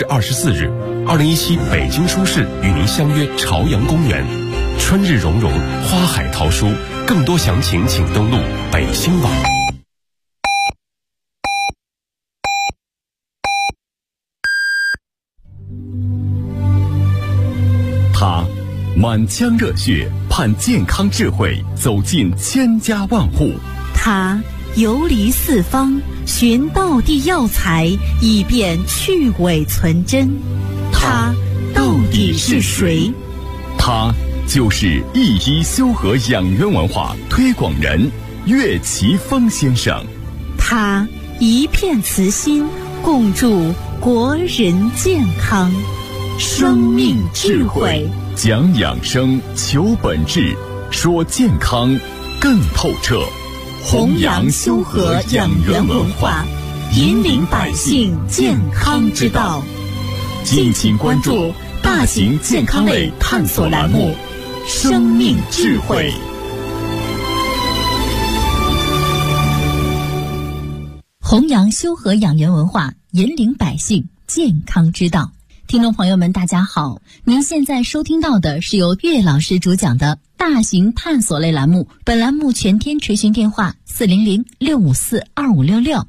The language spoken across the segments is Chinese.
月24日，2017北京书市与您相约朝阳公园，春日融融，花海淘书。更多详情请登录北新网。 他满腔热血盼健康智慧走进千家万户， 他游离四方寻道地药材，以便去伪存真。他到底是谁？ 他就是一一修和养元文化推广人岳奇峰先生。 他一片慈心，共筑国人健康。生命智慧， 讲养生，求本质，说健康更透彻。 弘扬修和养元文化，引领百姓健康之道。 敬请关注大型健康类探索栏目《生命智慧》。 弘扬修和养元文化，引领百姓健康之道。听众朋友们大家好，您现在收听到的是由岳老师主讲的大型探索类栏目，本栏目全天垂询电话400-654-2566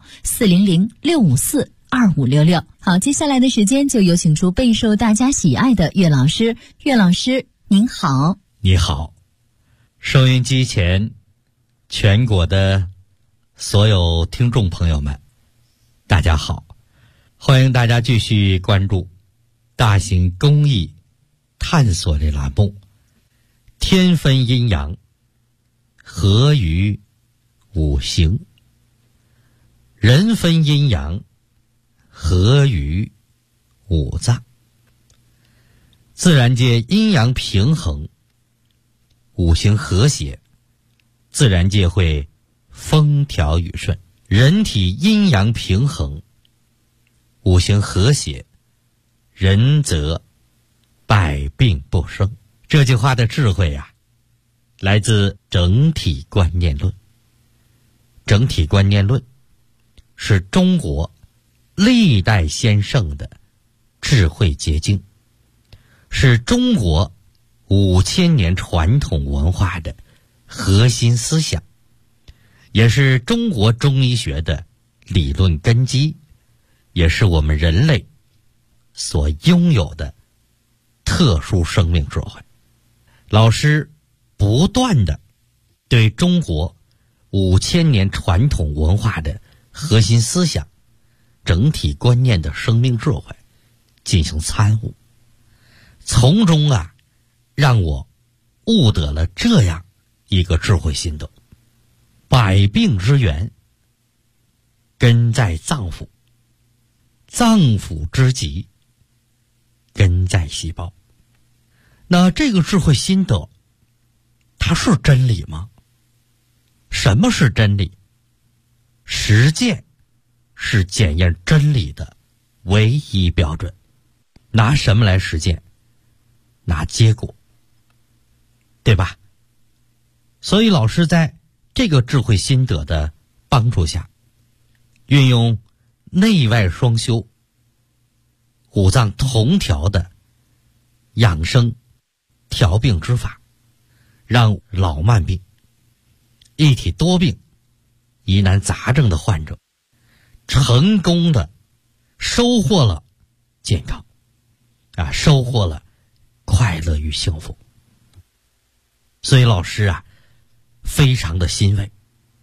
400-654-2566。好，接下来的时间就有请出备受大家喜爱的岳老师。岳老师您好。 你好，收音机前全国的所有听众朋友们大家好，欢迎大家继续关注大型公益探索类栏目，天分阴阳，合于五行；人分阴阳，合于五脏。自然界阴阳平衡，五行和谐，自然界会风调雨顺；人体阴阳平衡，五行和谐，人则百病不生。这句话的智慧啊，来自整体观念论。整体观念论是中国历代先圣的智慧结晶，是中国5000年传统文化的核心思想，也是中国中医学的理论根基，也是我们人类所拥有的特殊生命智慧。老师不断的对中国5000年传统文化的核心思想、整体观念的生命智慧进行参悟，从中啊，让我悟得了这样一个智慧心得：百病之源根在脏腑，脏腑之疾根在细胞。那这个智慧心得，它是真理吗？什么是真理？实践是检验真理的唯一标准。拿什么来实践？拿结果，对吧？所以老师在这个智慧心得的帮助下，运用内外双修、五脏同调的养生调病之法，让老慢病、一体多病、疑难杂症的患者成功的收获了健康收获了快乐与幸福。所以老师啊，非常的欣慰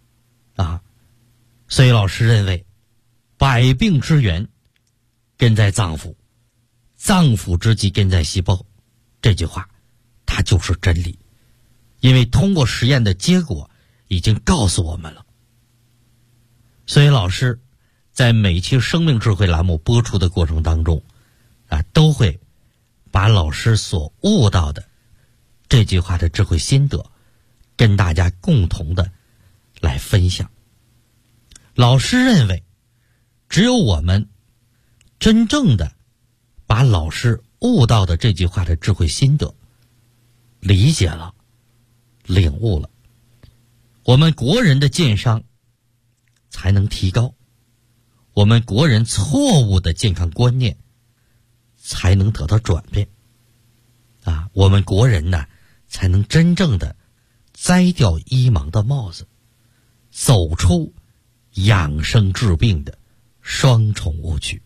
所以老师认为，百病之源根在脏腑，脏腑之疾根在细胞，这句话它就是真理，因为通过实验的结果已经告诉我们了。所以老师在每期生命智慧栏目播出的过程当中都会把老师所悟到的这句话的智慧心得跟大家共同的来分享。老师认为，只有我们真正的把老师悟到的这句话的智慧心得理解了、领悟了，我们国人的健商才能提高，我们国人错误的健康观念才能得到转变啊，我们国人呢才能真正的摘掉医盲的帽子，走出养生治病的双重误区。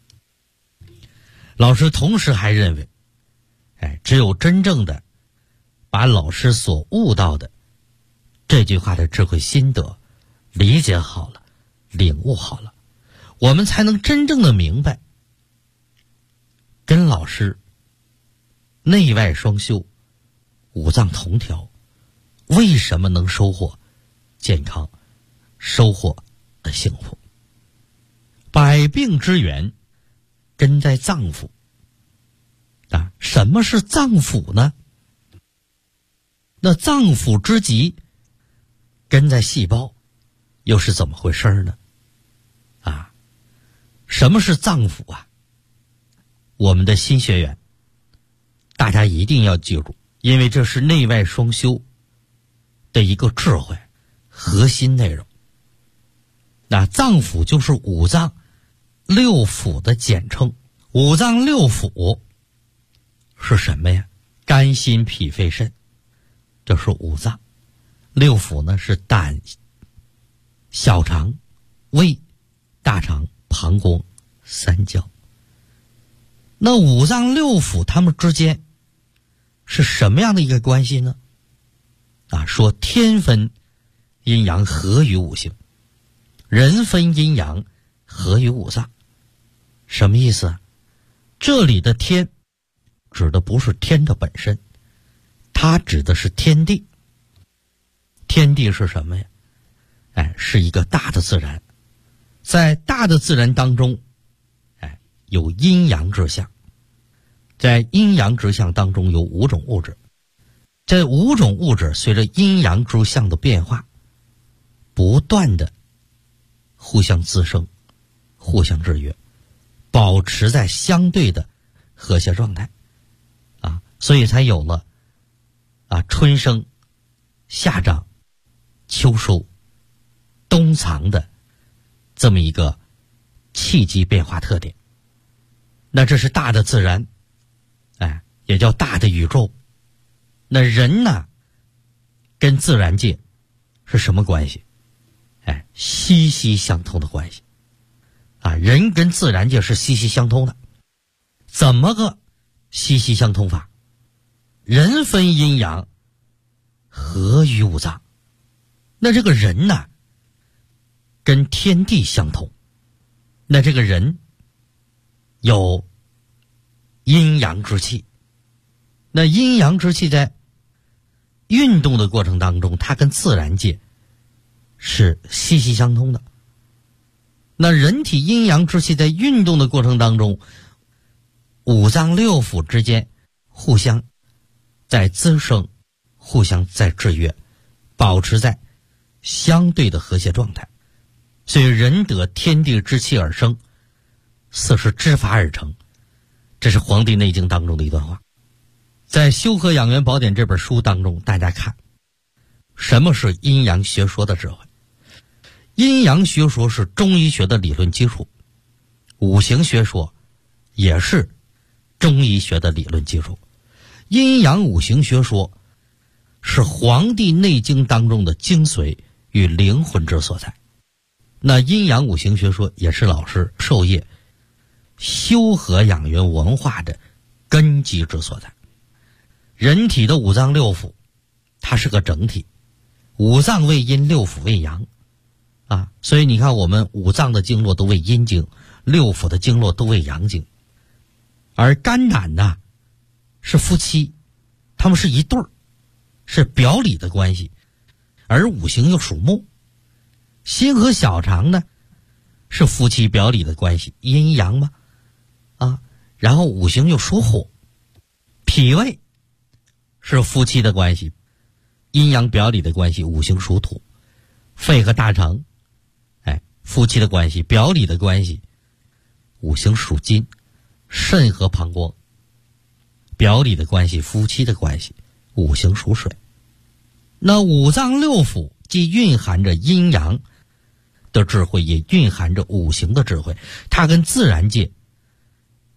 老师同时还认为，只有真正的把老师所悟到的这句话的智慧心得理解好了，领悟好了，我们才能真正的明白跟老师内外双修，五脏同调，为什么能收获健康，收获幸福。百病之源根在脏腑啊，什么是脏腑呢？那脏腑之极根在细胞，又是怎么回事呢？啊，什么是脏腑啊？我们的新学员大家一定要记住，因为这是内外双修的一个智慧核心内容。那脏腑就是五脏六腑的简称。五脏六腑是什么呀？肝心脾肺肾，这是五脏。六腑呢是胆、小肠、胃、大肠、膀胱、三焦。那五脏六腑它们之间是什么样的一个关系呢？啊，说天分阴阳合于五行，人分阴阳合于五脏。什么意思啊？这里的天指的不是天的本身，它指的是天地。天地是什么呀？是一个大的自然。在大的自然当中，有阴阳之象。在阴阳之象当中有五种物质。这五种物质随着阴阳之象的变化，不断的互相滋生，互相制约，保持在相对的和谐状态啊，所以才有了春生、夏长、秋收、冬藏的这么一个气机变化特点。那这是大的自然，也叫大的宇宙。那人呢，跟自然界是什么关系？息息相通的关系啊！人跟自然界是息息相通的。怎么个息息相通法？人分阴阳，合于五脏。那这个人呢，跟天地相通。那这个人有阴阳之气。那阴阳之气在运动的过程当中，它跟自然界是息息相通的。那人体阴阳之气在运动的过程当中，五脏六腑之间互相在滋生，互相在制约，保持在相对的和谐状态。所以人得天地之气而生，四时之法而成。这是《黄帝内经》当中的一段话。在《修和养元宝典》这本书当中，大家看什么是阴阳学说的智慧。阴阳学说是中医学的理论基础，五行学说也是中医学的理论基础。阴阳五行学说是《黄帝内经》当中的精髓与灵魂之所在。那阴阳五行学说也是老师授业修和养元文化的根基之所在。人体的五脏六腑它是个整体，五脏为阴，六腑为阳啊，所以你看我们五脏的经络都为阴经，六腑的经络都为阳经。而肝胆呢是夫妻，他们是一对儿，是表里的关系。而五行又属木，心和小肠呢是夫妻表里的关系，阴阳嘛啊，然后五行又属火，脾胃是夫妻的关系，阴阳表里的关系，五行属土。肺和大肠夫妻的关系，表里的关系，五行属金。肾和膀胱表里的关系，夫妻的关系，五行属水。那五脏六腑既蕴含着阴阳的智慧，也蕴含着五行的智慧，它跟自然界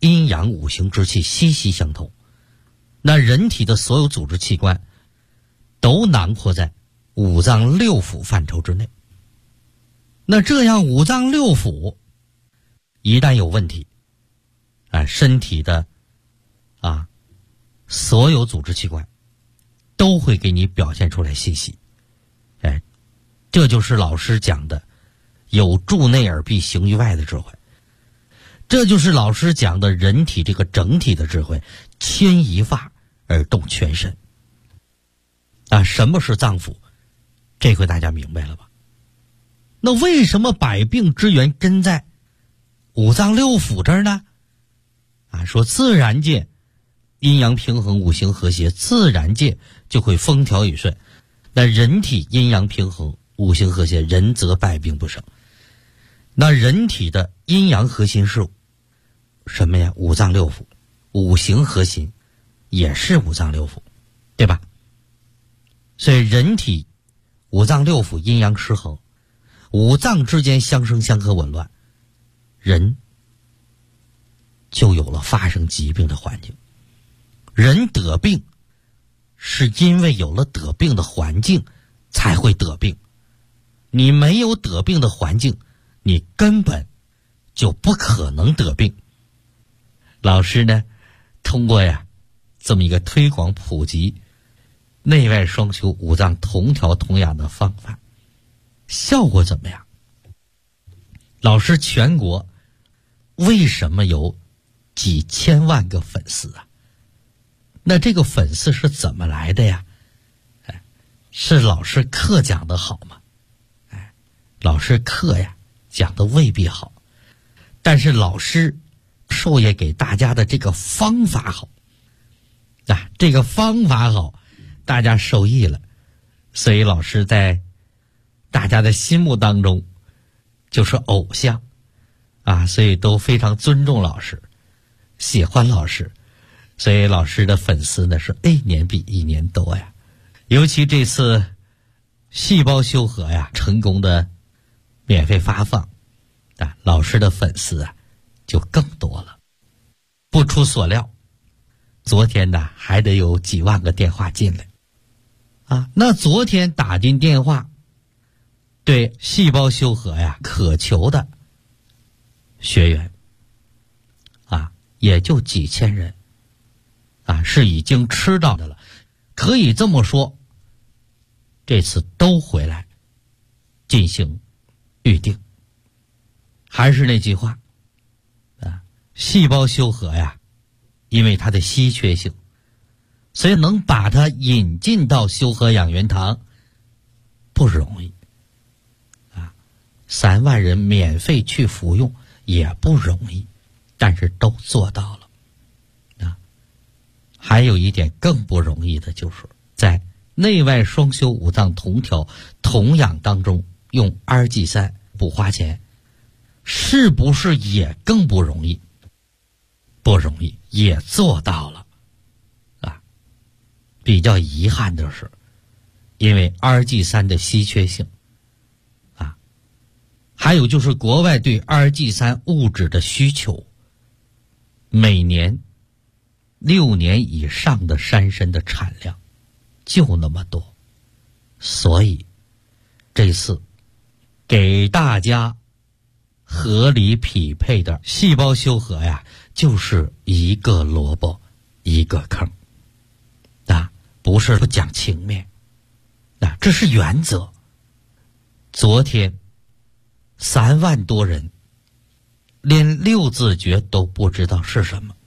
阴阳五行之气息息相通。那人体的所有组织器官都囊括在五脏六腑范畴之内。那这样五脏六腑一旦有问题，身体的所有组织器官都会给你表现出来信息。这就是老师讲的有助内而必行于外的智慧，这就是老师讲的人体这个整体的智慧，牵一发而动全身。什么是脏腑？这回大家明白了吧？那为什么百病之源根在五脏六腑这儿呢？说自然界阴阳平衡，五行和谐，自然界就会风调雨顺。那人体阴阳平衡，五行和谐，人则百病不生。那人体的阴阳核心是什么呀？五脏六腑，五行核心也是五脏六腑，对吧？所以人体五脏六腑阴阳失衡，五脏之间相生相克紊乱，人就有了发生疾病的环境。人得病是因为有了得病的环境才会得病，你没有得病的环境，你根本就不可能得病。老师呢，通过这么一个推广普及内外双修五脏同调同养的方法，效果怎么样？老师全国为什么有几千万个粉丝啊？那这个粉丝是怎么来的呀？是老师课讲的好吗？老师课讲的未必好，但是老师授业给大家的这个方法好，这个方法好，大家受益了，所以老师在大家的心目当中就是偶像所以都非常尊重老师，喜欢老师，所以老师的粉丝呢是一年比一年多呀。尤其这次细胞修和成功的免费发放老师的粉丝就更多了。不出所料，昨天还得有几万个电话进来那昨天打进电话对细胞修和渴求的学员也就几千人是已经吃到的了。可以这么说，这次都回来进行预定。还是那句话细胞修和因为它的稀缺性，所以能把它引进到修和养元堂不容易3万人免费去服用也不容易，但是都做到了还有一点更不容易的，就是在内外双修五脏同调同养当中用2G3不花钱，是不是也更不容易？不容易，也做到了比较遗憾的是，因为2G3的稀缺性还有就是国外对2G3物质的需求，每年6年以上的山参的产量就那么多，所以这次给大家合理匹配的细胞修和就是一个萝卜一个坑不是不讲情面这是原则。昨天3万多人连6字诀都不知道是什么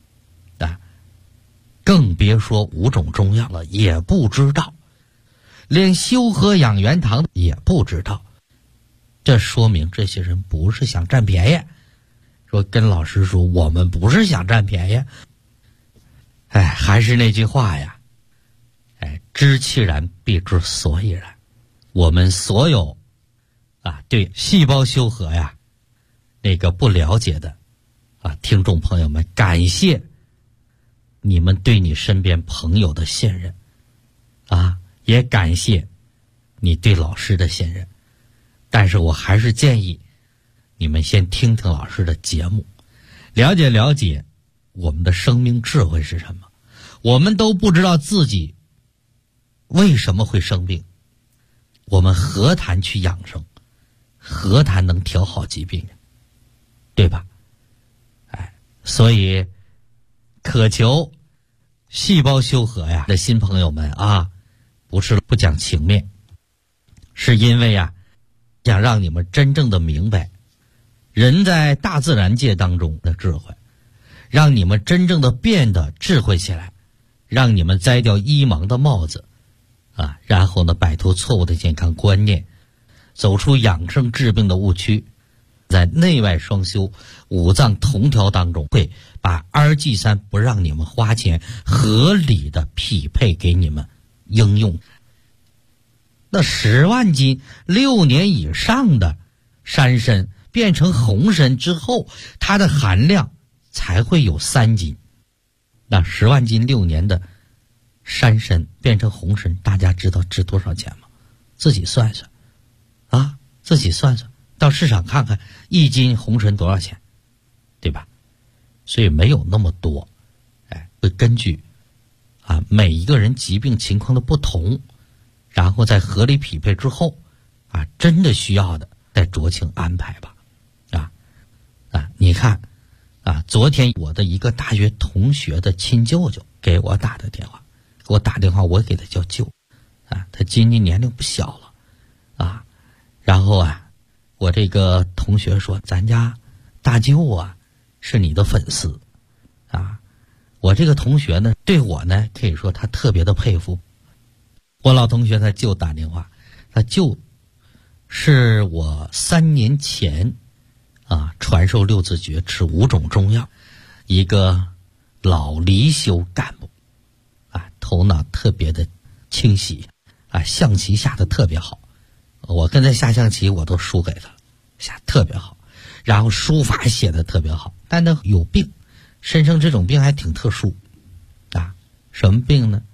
更别说5种中药了，也不知道，连修和养元堂也不知道。这说明这些人不是想占便宜，说跟老师说我们不是想占便宜。还是那句话知其然必知所以然。我们所有对细胞修和那个不了解的听众朋友们，感谢你们对你身边朋友的信任也感谢你对老师的信任。但是我还是建议你们先听听老师的节目， 了解我们的生命智慧是什么。我们都不知道自己为什么会生病，我们何谈去养生，何谈能调好疾病，对吧？所以渴求细胞修和呀的新朋友们啊，不是不讲情面，是因为想让你们真正的明白人在大自然界当中的智慧，让你们真正的变得智慧起来，让你们摘掉医盲的帽子然后呢摆脱错误的健康观念，走出养生治病的误区，在内外双修五脏同调当中，会把 RG3 不让你们花钱，合理的匹配给你们应用。那10万斤6年以上的山参变成红参之后，它的含量才会有3斤。那10万斤6年的山参变成红参，大家知道值多少钱吗？自己算算自己算算，到市场看看1斤红参多少钱，对吧？所以没有那么多，会根据每一个人疾病情况的不同，然后在合理匹配之后真的需要的再酌情安排吧。你看昨天我的一个大学同学的亲舅舅给我打的电话，我给他叫舅他今年年龄不小了然后我这个同学说咱家大舅是你的粉丝我这个同学呢对我呢可以说他特别的佩服。我老同学他舅打电话，他舅是我3年前传授6字诀吃5种中药，一个老离休干部头脑特别的清晰象棋下的特别好，我跟他下象棋我都输给他了，下特别好，然后书法写的特别好，但他有病，身上这种病还挺特殊什么病呢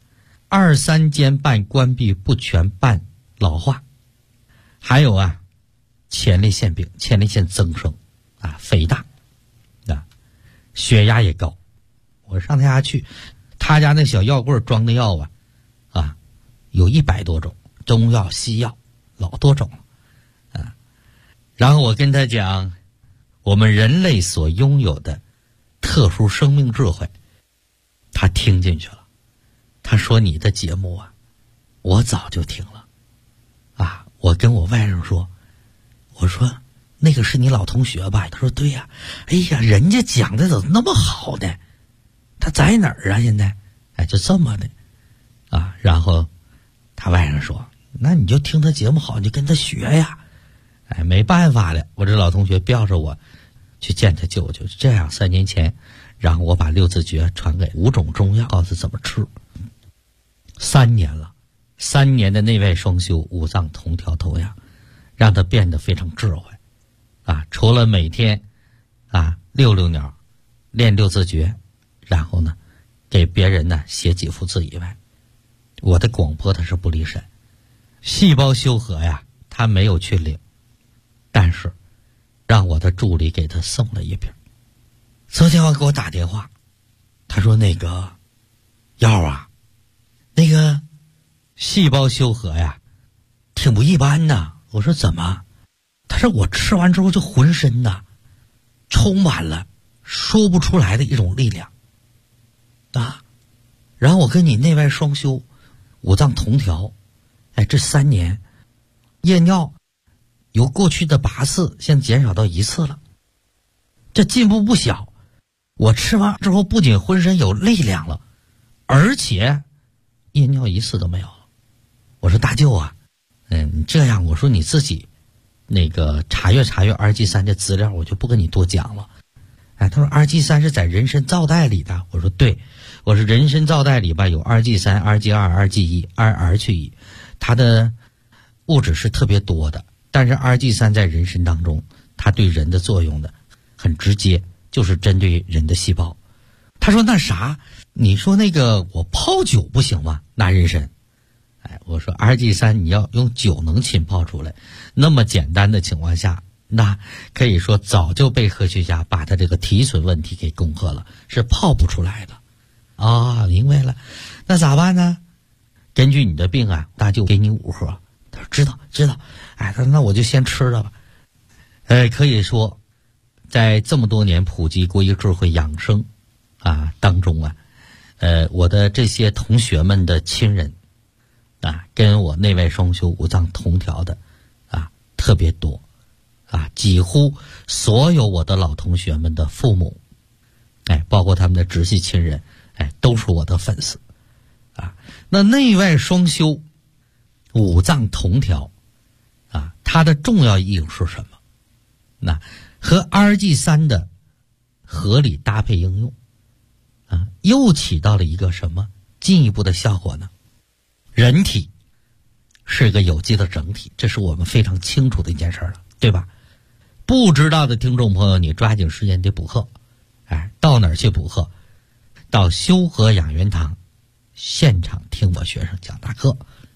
？2、3间瓣关闭不全瓣老化，还有前列腺病，前列腺增生肥大血压也高。我上他家去，他家那小药柜装的药有100多种，中药西药老多种了然后我跟他讲我们人类所拥有的特殊生命智慧，他听进去了。他说你的节目我早就听了我跟我外甥说，我说那个是你老同学吧？他说对呀。哎呀，人家讲的怎么那么好呢？他在哪儿现在就这么的然后他外甥说那你就听他节目好，你就跟他学呀。没办法了，我这老同学吊着我去见他舅舅，这样3年前然后我把6字诀传给5种中药，告诉怎么吃。3年了，3年的内外双修，五脏同调投养，让他变得非常智慧除了每天遛鸟练6字诀，然后呢给别人呢写几幅字以外，我的广播他是不离身。细胞修和他没有去领，但是让我的助理给他送了1瓶。昨天给我打电话，他说那个药那个细胞修和挺不一般的。我说怎么？他说我吃完之后就浑身充满了说不出来的一种力量然后我跟你内外双修，五脏同调，这3年夜尿由过去的8次现在减少到1次了，这进步不小。我吃完之后不仅浑身有力量了，而且夜尿1次都没有了。我说大舅你这样，我说你自己那个查阅 RG3 的资料，我就不跟你多讲了。他说 RG3 是在人参皂苷里的。我说对，我说人参皂苷里有 RG3、RG2、RG1、RR1，它的物质是特别多的，但是 RG3 在人参当中，它对人的作用的很直接，就是针对人的细胞。他说那啥，你说那个我泡酒不行吗？拿人参。我说 RG3 你要用酒能浸泡出来，那么简单的情况下， 那可以说早就被科学家把它这个提纯问题给攻克了，是泡不出来的。啊，明白了，那咋办呢？根据你的病啊，那就给你5盒。他说知道，哎，他说那我就先吃了吧。可以说，在这么多年普及国医智慧养生啊当中啊，我的这些同学们的亲人啊，跟我内外双修五脏同调的啊特别多啊，几乎所有我的老同学们的父母，包括他们的直系亲人，都是我的粉丝啊。那内外双修五脏同调啊，它的重要意义是什么？那和 RG3 的合理搭配应用啊，又起到了一个什么进一步的效果呢？人体是个有机的整体，这是我们非常清楚的一件事了，对吧？不知道的听众朋友，你抓紧时间得补课。到哪儿去补课？到修和养元堂现场听我学生讲大课。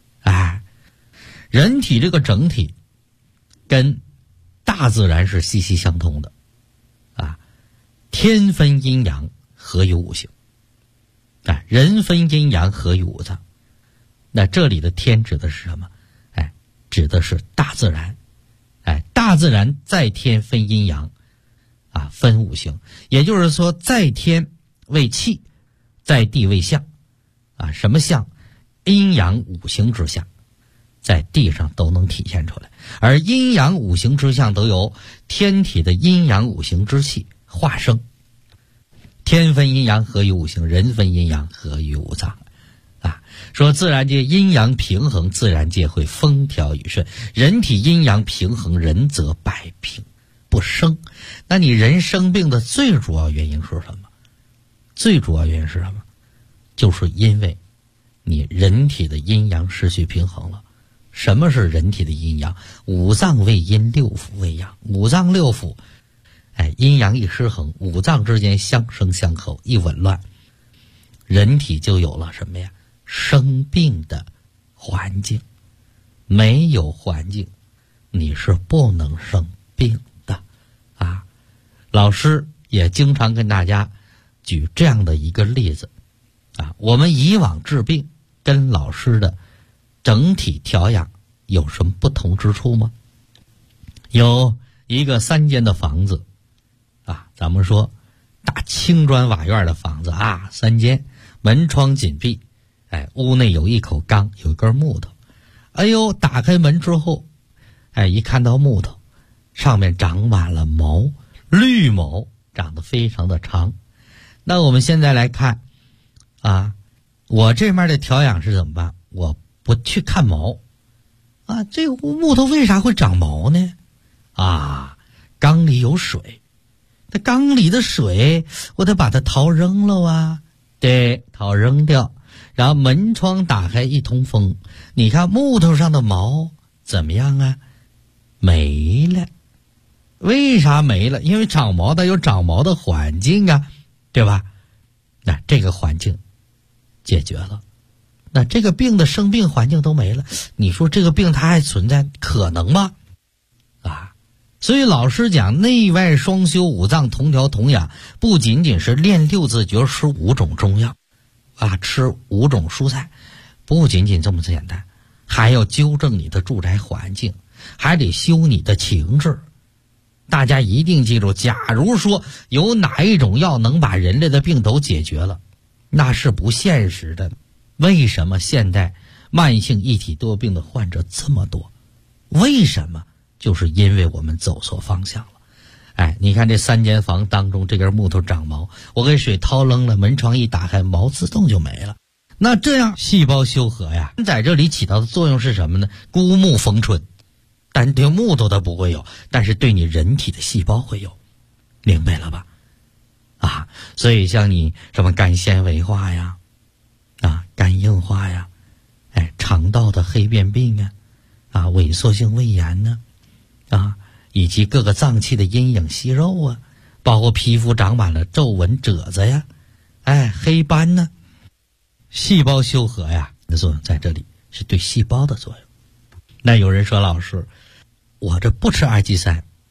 人体这个整体跟大自然是息息相通的啊，天分阴阳，合于五行，人分阴阳，合于五脏。那这里的天指的是什么？指的是大自然。大自然在天分阴阳啊，分五行，也就是说在天为气，在地为象啊。什么象？阴阳五行之象，在地上都能体现出来。而阴阳五行之象都由天体的阴阳五行之气化生。天分阴阳，合于五行；人分阴阳，合于五脏。说自然界阴阳平衡，自然界会风调雨顺。人体阴阳平衡，人则百病不生。那你人生病的最主要原因是什么？最主要原因是什么？就是因为你人体的阴阳失去平衡了。什么是人体的阴阳？五脏为阴，六腑为阳。五脏六腑阴阳一失衡，五脏之间相生相克，一紊乱，人体就有了什么呀？生病的环境。没有环境，你是不能生病的啊。老师也经常跟大家举这样的一个例子啊，我们以往治病跟老师的整体调养有什么不同之处吗？有一个3间的房子啊，咱们说大青砖瓦院的房子啊，3间，门窗紧闭，屋内有一口缸，有一根木头。打开门之后，一看到木头，上面长满了毛，绿毛，长得非常的长。那我们现在来看啊，我这面的调养是怎么办？我不去看毛啊，这个木头为啥会长毛呢？啊，缸里有水，这缸里的水我得把它掏扔了啊，对，掏扔掉。然后门窗打开一通风，你看木头上的毛怎么样啊？没了。为啥没了？因为长毛的有长毛的环境啊，对吧？那这个环境解决了，那这个病的生病环境都没了，你说这个病它还存在可能吗？所以老师讲内外双修，五脏同调同养，不仅仅是练6字诀，吃5种中药啊，吃5种蔬菜，不仅仅这么简单，还要纠正你的住宅环境，还得修你的情志。大家一定记住，假如说有哪一种药能把人类的病都解决了，那是不现实的。为什么现代慢性一体多病的患者这么多？为什么？就是因为我们走错方向了。你看这3间房当中，这根木头长毛，我给水掏扔了，门窗一打开，毛自动就没了。那这样细胞修和呀，在这里起到的作用是什么呢？孤木逢春，但对木头它不会有，但是对你人体的细胞会有，明白了吧？所以像你什么肝纤维化呀，肝硬化呀，肠道的黑变病萎缩性胃炎呢，以及各个脏器的阴影息肉啊，包括皮肤长满了皱纹褶子呀，黑斑呢，细胞修和呀的作用在这里是对细胞的作用。那有人说，老师，我这不吃2G3，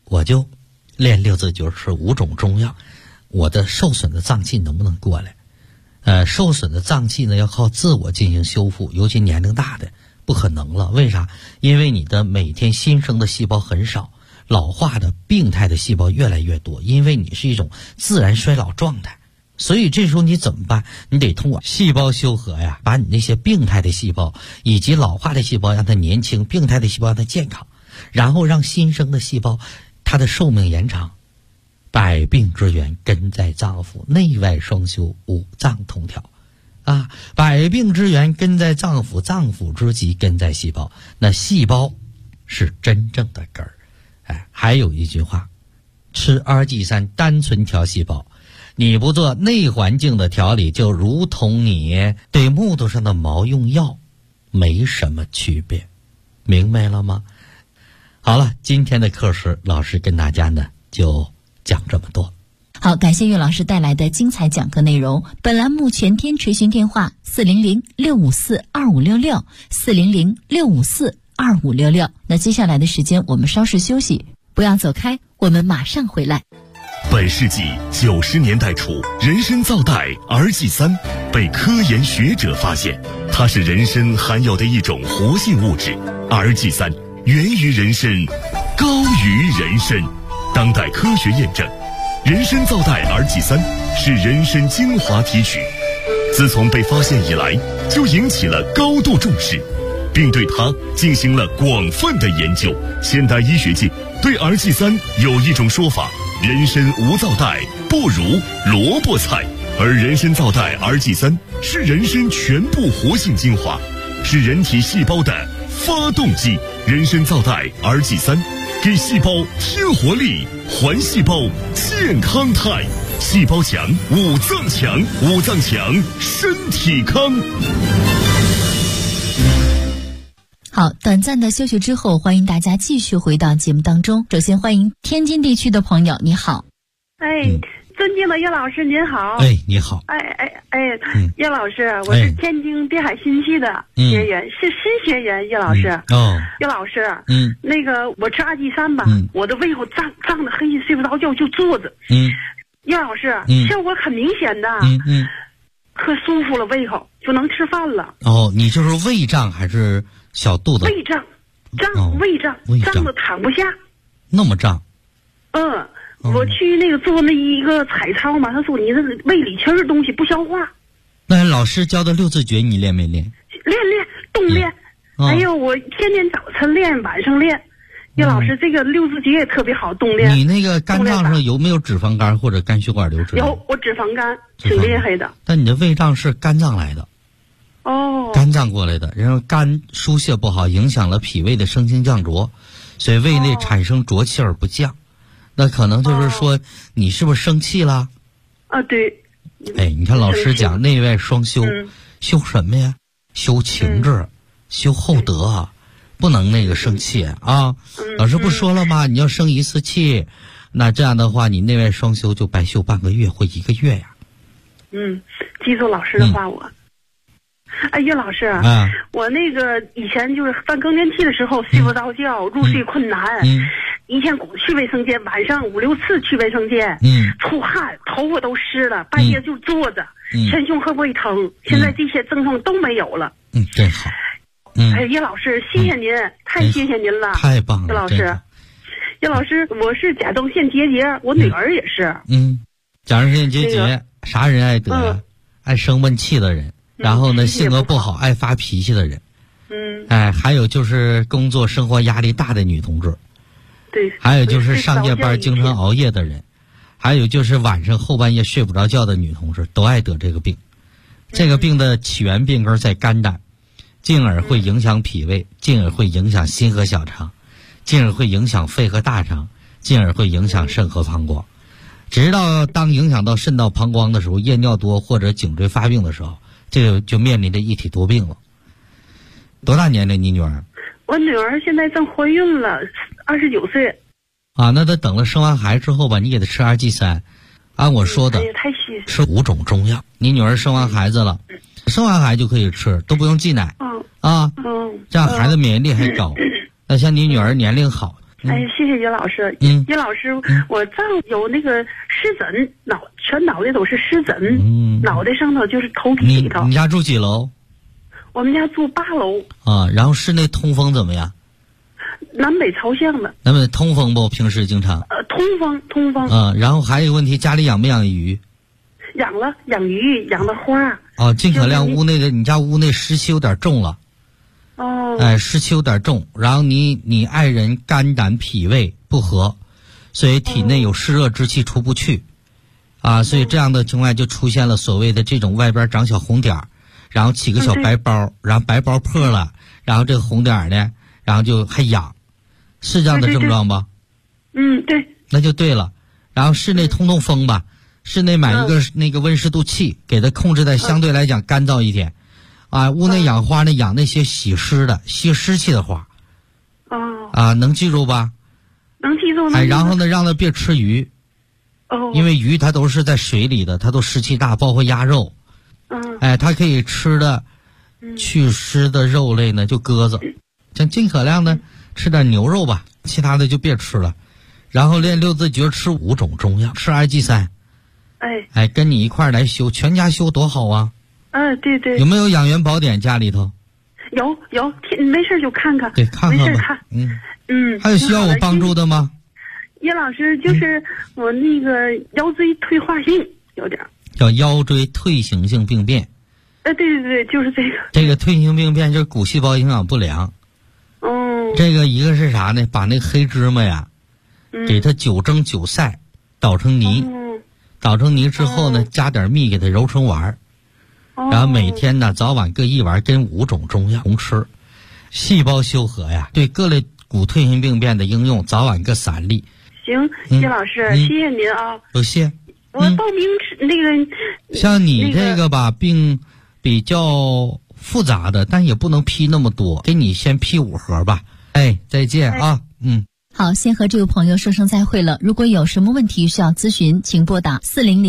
我就练6字诀，是5种中药，我的受损的脏器能不能过来？受损的脏器呢，要靠自我进行修复，尤其年龄大的不可能了。为啥？因为你的每天新生的细胞很少，老化的病态的细胞越来越多，因为你是一种自然衰老状态。所以这时候你怎么办？你得通过细胞修和呀，把你那些病态的细胞以及老化的细胞让它年轻，病态的细胞让它健康，然后让新生的细胞它的寿命延长。百病之源根在脏腑，内外双修，五脏同调啊！百病之源根在脏腑，脏腑之疾根在细胞，那细胞是真正的根儿。还有一句话，吃2G3单纯调细胞，你不做内环境的调理，就如同你对木头上的毛用药没什么区别，明白了吗？好了，今天的课时老师跟大家呢就讲这么多。 好，感谢岳老师带来的精彩讲课内容。本栏目全天垂询电话400-654-2566 400-654-2566。那接下来的时间我们稍事休息，不要走开，我们马上回来。 本世纪90年代初，人参皂苷 RG3 被科研学者发现，它是人参含有的一种活性物质。RG3 源于人参，高于人参。当代科学验证，人参皂苷 RG3 是人参精华提取，自从被发现以来，就引起了高度重视，并对它进行了广泛的研究。现代医学界对 RG3 有一种说法，人参无皂苷不如萝卜菜，而人参皂苷 RG3 是人参全部活性精华，是人体细胞的发动机。人参皂苷 RG3 给细胞添活力，还细胞健康态，细胞强，五脏强，五脏强，身体康。 好，短暂的休息之后，欢迎大家继续回到节目当中。首先欢迎天津地区的朋友，你好。 尊敬的岳老师您好。 你好。 岳老师，我是天津滨海新区的学员，是新学员。岳老师，岳老师，那个我吃2G3吧，我的胃口胀的黑夜睡不着觉，就坐着。岳老师，效果很明显的，可舒服了，胃口就能吃饭了。 你就是胃胀还是小肚子？ 胃胀，胃胀的躺不下。 那么胀？ 我去那个做那一个彩超嘛，他说你这胃里全是东西不消化。 那老师教的6字诀你练没练？ 练，动练。还有我天天早晨练，晚上练。岳老师，这个6字诀也特别好动练。 你那个肝脏上有没有脂肪肝或者肝血管瘤之类的？ 有，我脂肪肝挺厉害的。 但你的胃胀是肝脏来的。肝脏过来的，然后肝疏泄不好，影响了脾胃的升清降浊，所以胃内产生浊气而不降。那可能就是说，你是不是生气了？ 对。 你看老师讲内外双修，修什么呀？修情志，修厚德，不能那个生气啊！老师不说了吗？你要生一次气，那这样的话，你内外双修就白修半个月或1个月呀。 记住老师的话，我。岳老师，我那个以前就是犯更年期的时候睡不着觉，入睡困难，一天去卫生间，晚上5、6次去卫生间，出汗，头发都湿了，半夜就坐着，前胸和胃疼，现在这些症状都没有了。 真好。 岳老师，谢谢您，太谢谢您了， 太棒了， 岳老师。岳老师，我是甲状腺结节，我女儿也是。 甲状腺结节，啥人爱得呀？爱生闷气的人。然后呢，性格不好，爱发脾气的人，还有就是工作生活压力大的女同志， 对， 还有就是上夜班经常熬夜的人，还有就是晚上后半夜睡不着觉的女同志，都爱得这个病。这个病的起源病根在肝胆，进而会影响脾胃，进而会影响心和小肠，进而会影响肺和大肠，进而会影响肾和膀胱。直到当影响到肾到膀胱的时候，夜尿多或者颈椎发病的时候，这个就面临着一体多病了。多大年龄你女儿？ 我女儿现在正怀孕了，29岁。 那她等了生完孩子之后吧，你给她吃2G3，按我说的，吃5种中药。你女儿生完孩子了，生完孩子就可以吃，都不用忌奶。这样孩子免疫力还高。那像你女儿年龄好， 哎，谢谢于老师。于老师，我丈夫有那个湿疹，全脑袋都是湿疹，脑袋上头就是头皮里头。 你家住几楼？ 我们家住8楼。 啊，然后室内通风怎么样？ 南北朝向的。 南北通风不？平时经常？ 通风。 啊，然后还有一个问题，家里养没养鱼？ 养了，养鱼，养的花。 哦，尽可量屋内的，你家屋内湿气有点重了。 哦。 哎，湿气有点重，然后你爱人肝胆脾胃不和，所以体内有湿热之气出不去，啊，所以这样的情况就出现了所谓的这种外边长小红点儿，然后起个小白包，然后白包破了，然后这个红点儿呢，然后就还痒，是这样的症状吧？ 对。 那就对了，然后室内通通风吧，室内买一个那个温湿度计，给它控制在相对来讲干燥一点。啊，屋内养花呢，养那些喜湿的、吸湿气的花。 哦。 啊，能记住吧？ 能记住。 哎，然后呢，让它别吃鱼。 哦。 因为鱼它都是在水里的，它都湿气大，包括鸭肉。哎，它可以吃的祛湿的肉类呢，就鸽子。像尽可量呢吃点牛肉吧，其他的就别吃了。然后练六字诀，吃5种中药，吃RG3。哎，跟你一块儿来修，全家修多好啊！ 对。 有没有养元宝典家里头？ 有，没事就看看。 对，看看吧。 没事看。 还有需要我帮助的吗？ 叶老师，就是我那个腰椎退化性有点。 叫腰椎退行性病变。 对，就是这个。 这个退行性病变就是骨细胞营养不良。这个一个是啥呢？把那个黑芝麻呀，给它9蒸9晒，捣成泥。捣成泥之后呢，加点蜜给它揉成丸儿。然后每天呢早晚各1丸，跟5种中药同吃。细胞修和呀，对各类骨退行病变的应用，早晚各3粒。 行，谢老师，谢谢您啊。 不谢。 我报名那个。 像你这个吧，病比较复杂的，但也不能批那么多，给你先批5盒吧。哎，再见啊。 好，先和这位朋友说声再会了。如果有什么问题需要咨询，请拨打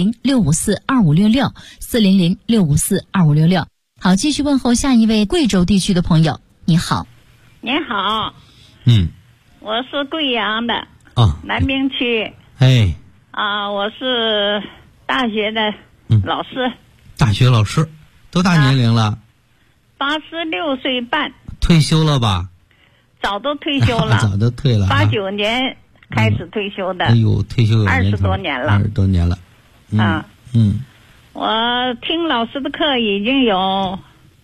400-654-2566 400-654-2566。好，继续问候下一位贵州地区的朋友。你好。 你好。我是贵阳的。南滨区。我是大学的老师。 大学老师，多大年龄了 ？86岁半。 退休了吧？ 早都退休了。 早都退了。 89年开始退休的。 哎呦，退休有 20多年了。 20多年了。 我听老师的课已经有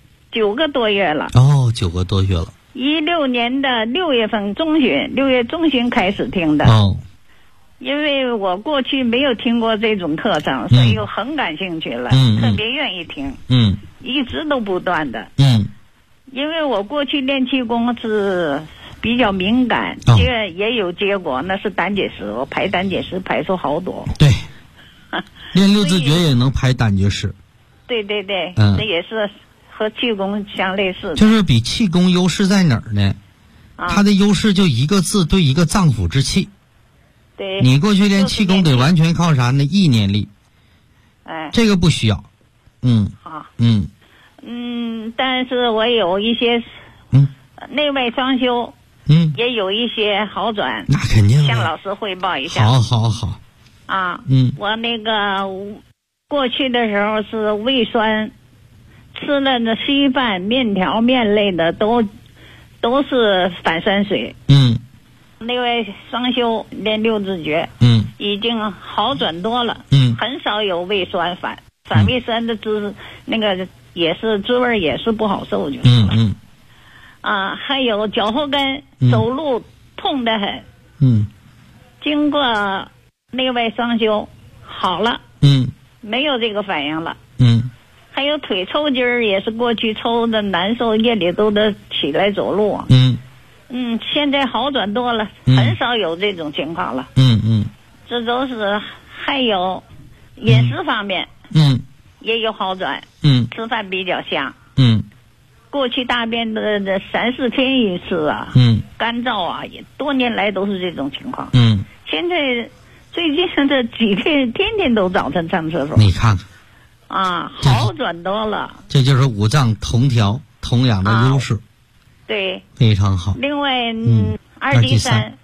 9个多月了。 9个多月了。 16年的6月中旬开始听的。因为我过去没有听过这种课程，所以我很感兴趣了，特别愿意听。一直都不断的。因为我过去练气功是比较敏感，也有结果，那是胆结石，我排胆结石排出好多。 对。练六字诀也能排胆结石。 对，这也是和气功相类似的。 就是比气功优势在哪儿呢？它的优势就一个字，对一个脏腑之气。 对。 你过去练气功得完全靠啥呢？意念力。这个不需要。 好。但是我有一些内外双修，也有一些好转。 那肯定。 向老师汇报一下。 好。 我那个过去的时候是胃酸，吃了那稀饭、面条、面类的都是反酸水。内外双修练六字诀，已经好转多了。很少有胃酸反胃酸的那个也是滋味也是不好受，就是了。还有脚后跟走路痛得很。经过内外双修好了。没有这个反应了。还有腿抽筋儿也是过去抽的难受，夜里都得起来走路。现在好转多了，很少有这种情况了。这都是还有饮食方面。也有好转。吃饭比较香。过去大便的3、4天一次啊。干燥啊，也多年来都是这种情况。现在最近这几天天天都早晨上厕所。 你看看。 好转多了。 这就是五脏同调同养的优势。 对。 非常好。 另外，2D3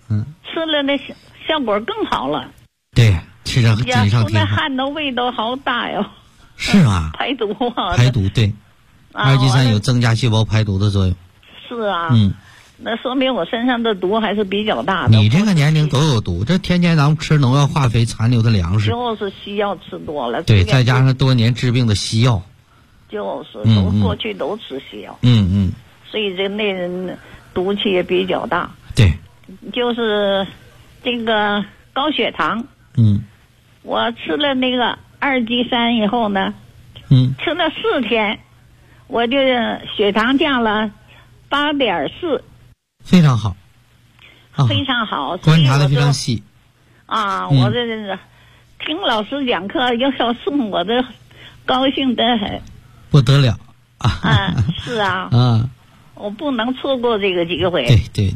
吃了那效果更好了。 对，吃着精上出那汗的味道好大哟。 是啊， 排毒啊。 排毒对，2G3有增加细胞排毒的作用。 是啊。那说明我身上的毒还是比较大的。 你这个年龄都有毒，这天天咱们吃农药化肥残留的粮食， 就是西药吃多了。 对，再加上多年治病的西药， 就是过去都吃西药。所以这那人毒气也比较大。 对， 就是这个高血糖。我吃了那个2G3以后呢，吃了4天，我就血糖降了8.4。 非常好， 非常好， 观察的非常细。 我这听老师讲课要送我的，高兴得很， 不得了是啊，我不能错过这个机会。 对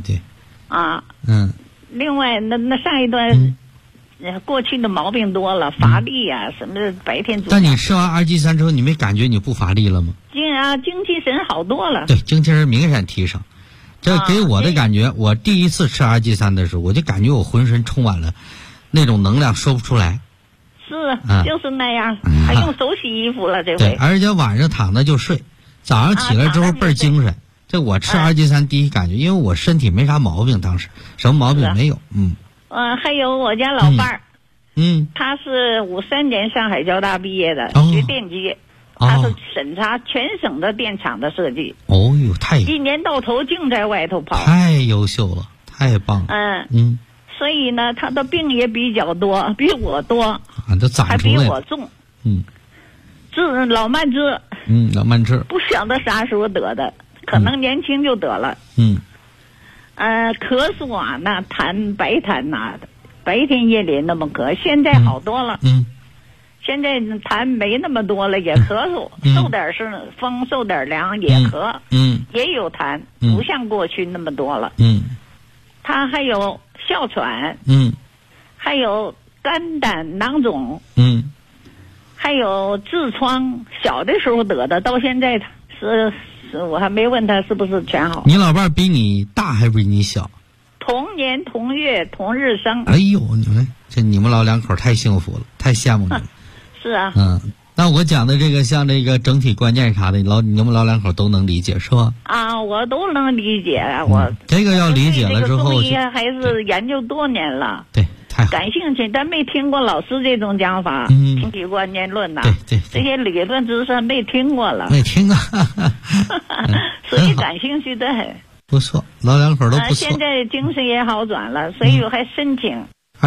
另外那上一段过去的毛病多了，乏力啊什么的，白天做。 但你吃完2G3之后，你没感觉你不乏力了吗？ 精气神好多了。 对，精气神明显提升。这给我的感觉，我第一次吃2G3的时候，我就感觉我浑身充满了那种能量，说不出来。 是，就是那样，还用手洗衣服了这回。 对，而且晚上躺着就睡，早上起来之后倍儿精神。这我吃2G3第一感觉，因为我身体没啥毛病，当时什么毛病没有。 还有我家老伴儿，他是53年上海交大毕业的，学电机。他是审查全省的电厂的设计。一年到头净在外头跑， 太优秀了，太棒了。 所以呢，他的病也比较多，比我多， 都长还比我重。老慢支。 老慢支。 不晓得啥时候得的，可能年轻就得了。咳嗽啊，那痰白痰呐，白天夜里那么咳，现在好多了。现在痰没那么多了，也咳嗽，受点风，受点凉也咳，也有痰，不像过去那么多了。他还有哮喘，还有肝胆囊肿，还有痔疮，小的时候得的，到现在是我还没问他是不是全好。 你老伴比你大还比你小？ 同年同月同日生。 哎呦，你们老两口太幸福了，太羡慕你了。 是啊。 那我讲的这个像这个整体观念啥的，你们老两口都能理解是吧？ 我都能理解啊。我这个要理解了之后， 中医还是研究多年了。 对，太好。 感兴趣，但没听过老师这种讲法，整体观念论呐。 对， 这些理论知识没听过了。 没听啊。 所以感兴趣的很。 不错，老两口都不错。 现在精神也好转了，所以我还申请。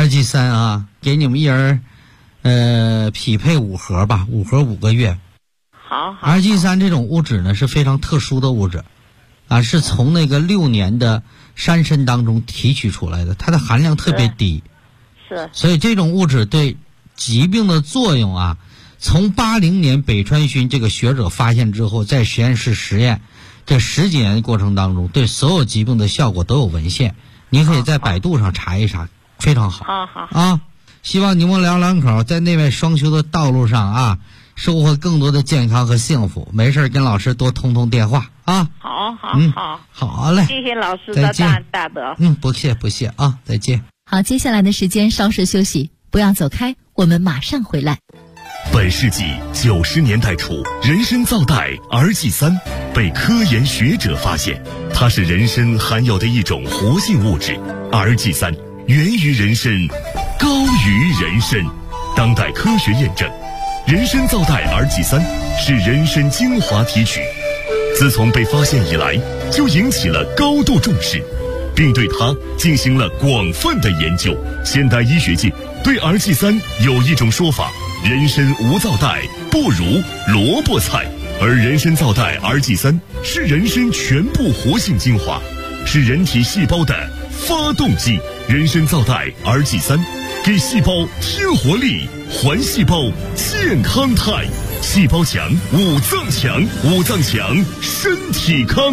2G3给你们一人。匹配5盒吧，5盒5个月。 好。 2G3这种物质呢是非常特殊的物质，是从那个6年的山参当中提取出来的，它的含量特别低。 是。 所以这种物质对疾病的作用从80年北川勋这个学者发现之后，在实验室实验这10几年的过程当中，对所有疾病的效果都有文献，你可以在百度上查一查，非常好。好。希望你们两口在内外双修的道路上收获更多的健康和幸福。没事跟老师多通电话啊。好嘞， 谢谢老师的大德。 不谢再见。 好，接下来的时间稍事休息，不要走开，我们马上回来。 本世纪90年代初，人参皂苷 2G3 被科研学者发现，它是人参含有的一种活性物质。2G3 源于人参，高于人参。当代科学验证，人参皂苷 2G3 是人参精华提取，自从被发现以来，就引起了高度重视，并对它进行了广泛的研究。现代医学界对 2G3 有一种说法：人参无皂苷，不如萝卜菜。而人参皂苷 2G3 是人参全部活性精华，是人体细胞的发动机。人参皂苷 2G3 给细胞添活力，还细胞健康态。细胞强，五脏强，五脏强，身体康。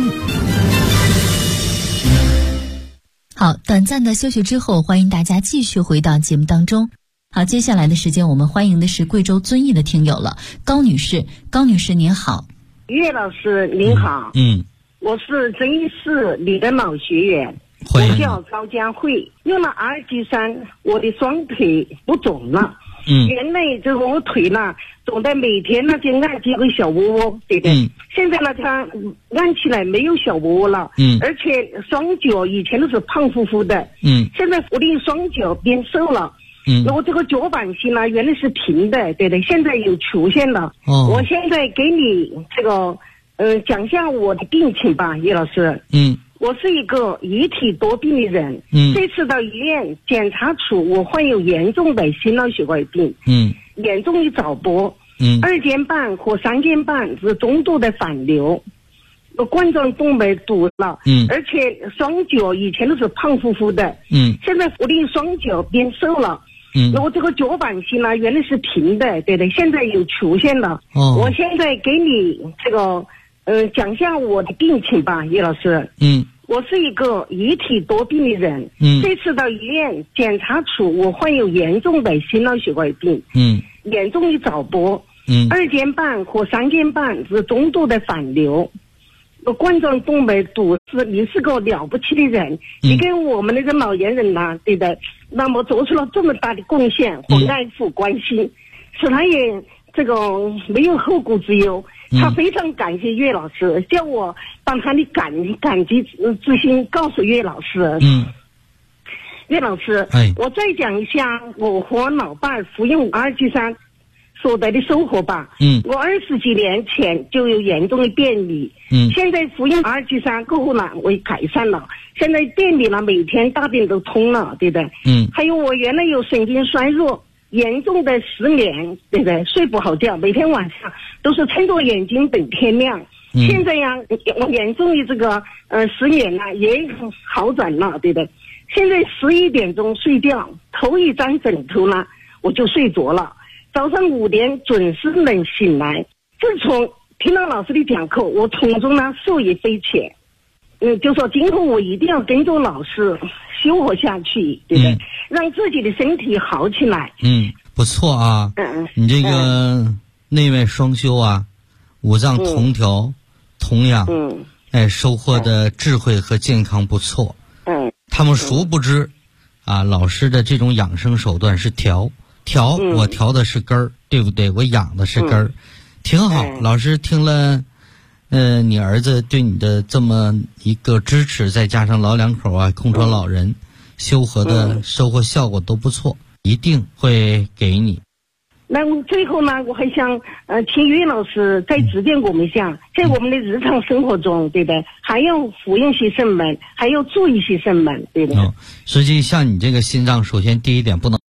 好，短暂的休息之后，欢迎大家继续回到节目当中。好，接下来的时间我们欢迎的是贵州遵义的听友了，高女士。高女士您好。 岳老师您好。我是遵义市李德卯学员， 我叫高佳慧，用了2G3，我的双腿不肿了。原来这个我腿呢肿的每天呢就按几个小窝窝，对不对？现在呢它按起来没有小窝窝了。而且双脚以前都是胖乎乎的。现在我的双脚变瘦了。那我这个脚板心呢原来是平的，对对，现在有出现了。我现在给你这个讲一下我的病情吧，叶老师。我是一个遗体多病的人。这次到医院检查出我患有严重的心脑血管病。严重的早搏。2间半和3间半是中度的反流。冠状动脉堵了。而且双脚以前都是胖乎乎的。现在我的双脚变瘦了。那我这个脚板心呢原来是平的，对对，现在有出现了。我现在给你这个讲一下我的病情吧，叶老师。我是一个遗体多病的人。这次到医院检查出我患有严重的心脑血管病。严重的早搏。2间半和3间半是中度的反流。冠状动脉堵是你是个了不起的人，你跟我们那个老年人呐，对的，那么做出了这么大的贡献和爱护关心，使他也这个没有后顾之忧。他非常感谢岳老师，叫我把他的感激之心告诉岳老师。岳老师，我再讲一下我和老伴服用2G3所得的收获吧。我20几年前就有严重的便秘。现在服用2G3过后呢，我改善了。现在便秘呢，每天大便都通了，对不对？还有我原来有神经衰弱，严重的失眠，对不对？睡不好觉，每天晚上都是撑着眼睛等天亮。现在呀，我严重的这个失眠呢也好转了，对不对？现在11点钟睡觉，头一张枕头呢我就睡着了，早上5点准时能醒来。自从听到老师的讲课，我从中呢受益匪浅。就说今后我一定要跟着老师修活下去，对不对？让自己的身体好起来。 不错啊。你这个内外双修啊，五脏同调，同样收获的智慧和健康不错。他们殊不知啊，老师的这种养生手段是调，我调的是根儿，对不对？我养的是根儿，挺好。老师听了你儿子对你的这么一个支持，再加上老两口啊空巢老人修和的收获效果都不错，一定会给你。 那最后呢，我还想请岳老师再指点我们一下，在我们的日常生活中，对不对？还要服用些什么，还要注意些什么，对不对？ 实际像你这个心脏，首先第一点不能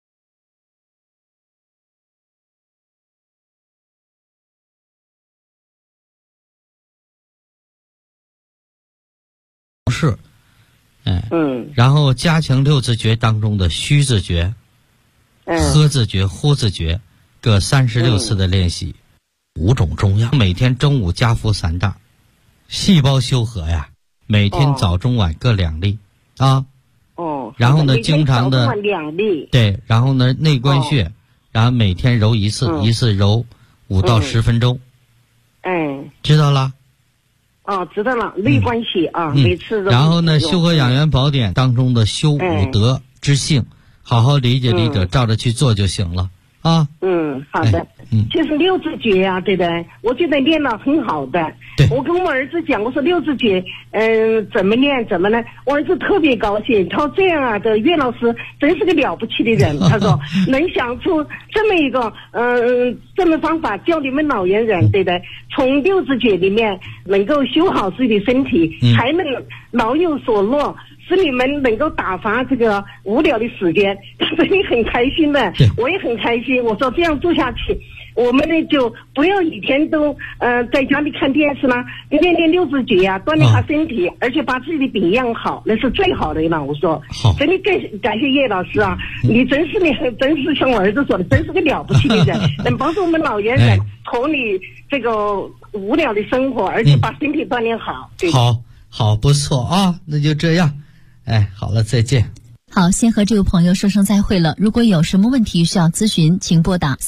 是然后加强6字诀当中的虚字诀、呵字诀、呼字诀各36次的练习，5种中药，每天中午加服3袋，细胞修和呀，每天早中晚各2粒啊。然后呢，经常的 2粒， 对，然后呢内关穴，然后每天揉一次，一次揉5到10分钟。知道了？ 知道了，内关系啊，每次然后呢，修和养元宝典当中的修五德之性，好好理解理解，照着去做就行了啊。 好的。其实6字诀啊，对不对？我觉得练了很好的。我跟我儿子讲，我说6字诀，怎么练怎么呢？我儿子特别高兴，他说这样啊的岳老师真是个了不起的人。他说能想出这么一个这么方法教你们老年人，对不对？从6字诀里面能够修好自己的身体，还能老有所乐，使你们能够打发这个无聊的时间，所以很开心的。我也很开心。我说这样做下去，我们呢就不要一天都在家里看电视啦，练练6字诀啊，锻炼下身体，而且把自己的病养好，那是最好的了。我说，真的感谢叶老师啊，你真是像我儿子说的，真是个了不起的人，能帮助我们老年人脱离这个无聊的生活，而且把身体锻炼好。 好，不错啊，那就这样。好了，再见。 好，先和这位朋友说声再会了。如果有什么问题需要咨询，请拨打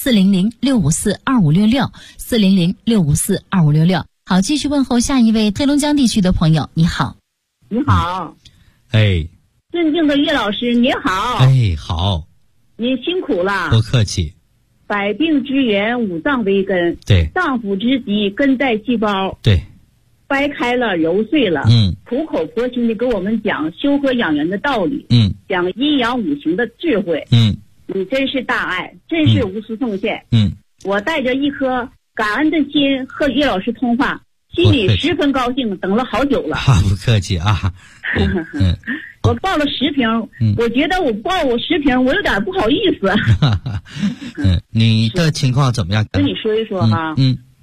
400-654-2566，400-654-2566。好，继续问候下一位黑龙江地区的朋友。你好。 你好。 哎， 尊敬的岳老师您好。 哎，好， 您辛苦了。 不客气。 百病之源，五脏为根。 对。 脏腑之疾，根在细胞。 对。 掰开了，揉碎了。苦口婆心的给我们讲修和养元的道理。讲阴阳五行的智慧。你真是大爱，真是无私奉献。我带着一颗感恩的心和岳老师通话，心里十分高兴，等了好久了。 不客气啊。 我报了10瓶，我觉得我报10瓶，我有点不好意思。 你的情况怎么样？ 跟你说一说哈。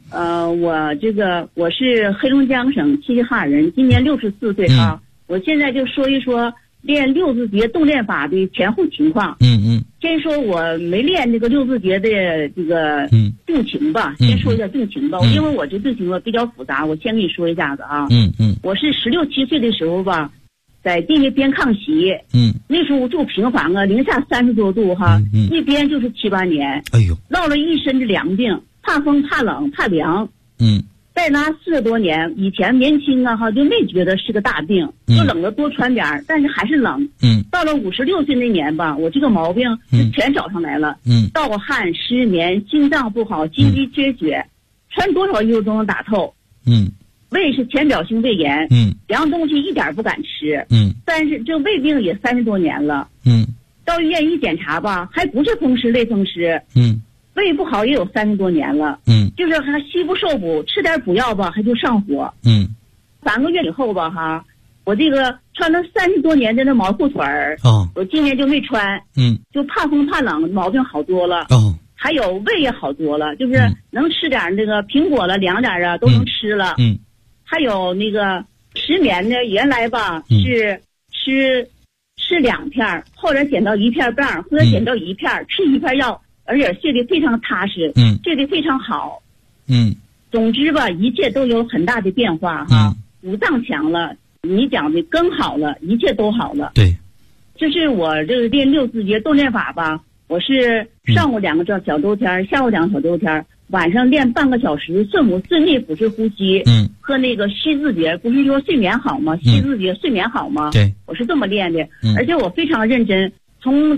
我是黑龙江省齐齐哈尔人，今年64岁哈。我现在就说一说练六字诀动练法的前后情况。先说我没练这个六字诀的这个病情吧，先说一下病情吧，因为我这病情吧比较复杂，我先跟你说一下子啊。我是16、17岁的时候吧，在地面边炕席。那时候住平房啊，零下30多度哈，一边就是7、8年。哎呦，落了一身的凉病，怕风怕冷怕凉。在那40多年，以前年轻啊哈就没觉得是个大病，就冷了多穿点，但是还是冷。到了56岁那年吧，我这个毛病就全找上来了。盗汗、失眠、心脏不好、心肌缺血，穿多少衣服都能打透。胃是浅表性胃炎。凉东西一点不敢吃。但是这胃病也30多年了。到医院一检查吧，还不是风湿类风湿。胃不好也有30多年了。就是还虚不受补，吃点补药吧，还就上火。3个月以后吧哈，我这个穿了30多年的那毛裤腿儿，我今年就没穿。就怕风怕冷，毛病好多了。还有胃也好多了，就是能吃点那个苹果了，凉点啊都能吃了。还有那个失眠的，原来吧是吃2片，后来减到1片半，或者减到1片，吃1片药，而且睡得非常踏实。睡得非常好。总之吧，一切都有很大的变化哈。五脏强了，你讲的根好了，一切都好了。 对， 这是我这个练六字诀动练法吧。我是上午2个小周天，下午2个小周天，晚上练半个小时顺母顺力腹式呼吸。和那个吸字诀，不是说睡眠好吗？吸字诀睡眠好吗？ 对， 我是这么练的。而且我非常认真，从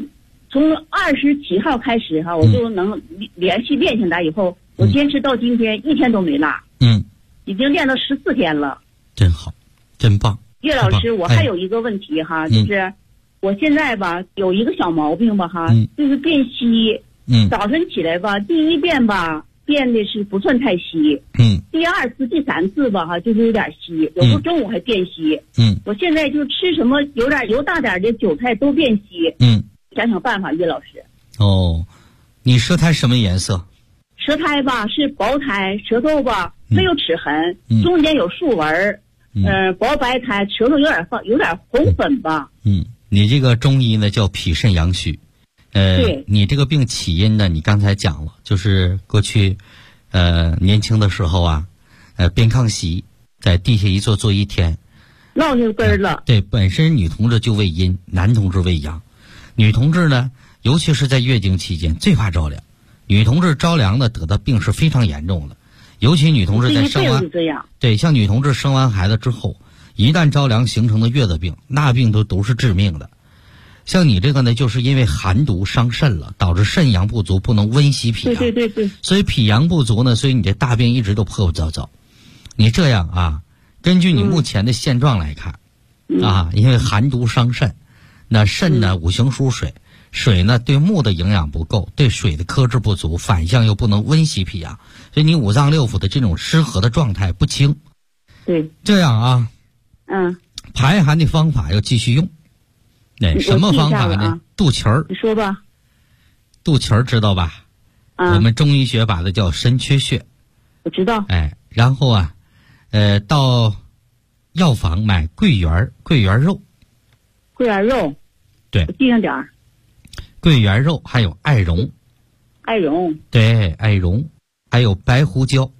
27号开始哈，我就能连续练下来以后。我坚持到今天1天都没落。已经练了14天了。 真好，真棒。 岳老师，我还有一个问题哈，就是我现在吧有一个小毛病吧哈，就是便稀。早晨起来吧，第1遍吧变的是不算太稀。第2次、第3次吧哈就是有点稀，有时候中午还变稀。我现在就吃什么有点油大点的韭菜都变稀。想想办法，岳老师。 你舌苔什么颜色？ 舌苔吧是薄苔，舌头吧没有齿痕，中间有竖纹。薄白苔，舌头有点红粉吧。 你这个中医呢叫脾肾阳虚。 对。 你这个病起因呢，你刚才讲了，就是过去年轻的时候啊，边炕席，在地下一坐1天， 落下根了。 对，本身女同志就为阴，男同志为阳。女同志呢，尤其是在月经期间最怕着凉。女同志着凉呢，得的病是非常严重的，尤其女同志在生完，对，像女同志生完孩子之后，一旦着凉形成的月子病，那病都是致命的。像你这个呢，就是因为寒毒伤肾了，导致肾阳不足，不能温习脾阳。 对。 所以脾阳不足呢，所以你这大病一直都破破糟糟。你这样啊，根据你目前的现状来看，因为寒毒伤肾，那肾呢五行属水。水呢对木的营养不够，对水的克制不足，反向又不能温习脾阳，所以你五脏六腑的这种失和的状态不清。 对， 这样啊，排寒的方法要继续用。什么方法呢？肚脐儿。 你说吧。 肚脐儿知道吧？我们中医学把它叫神阙穴。 我知道。 然后啊，到药房买桂圆肉。 桂圆肉。 对。 我记上点儿。 桂圆肉还有艾绒。对，艾绒，还有白胡椒。